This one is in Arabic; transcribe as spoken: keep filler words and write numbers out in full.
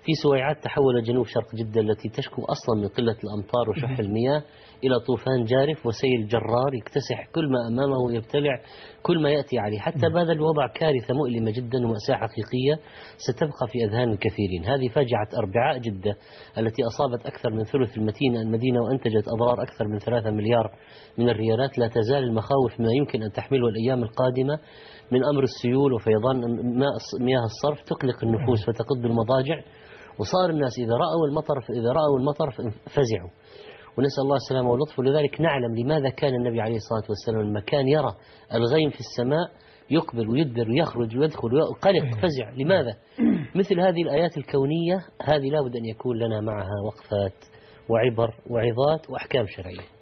في سويعات تحول جنوب شرق جدة التي تشكو أصلا من قلة الأمطار وشح المياه إلى طوفان جارف وسيل جرار يكتسح كل ما أمامه ويبتلع كل ما يأتي عليه، حتى بهذا الوضع كارثة مؤلمة جدا ومأساة حقيقية ستبقى في أذهان الكثيرين. هذه فاجعة أربعاء جدة التي أصابت أكثر من ثلث المدينة المدينة وأنتجت أضرار أكثر من ثلاثة مليار من الريالات. لا تزال المخاوف ما يمكن أن تحمله الأيام القادمة من أمر السيول وفيضان مياه الصرف تقلق النفوس وتقض المضاجع، وصار الناس إذا رأوا المطر إذا رأوا المطر فزعوا، ونسأل الله السلامة واللطف. ولذلك نعلم لماذا كان النبي عليه الصلاة والسلام لما كان يرى الغيم في السماء يقبل ويدبر ويخرج ويدخل وقلق فزع. لماذا؟ مثل هذه الآيات الكونية هذه لابد أن يكون لنا معها وقفات وعبر وعظات وأحكام شرعية.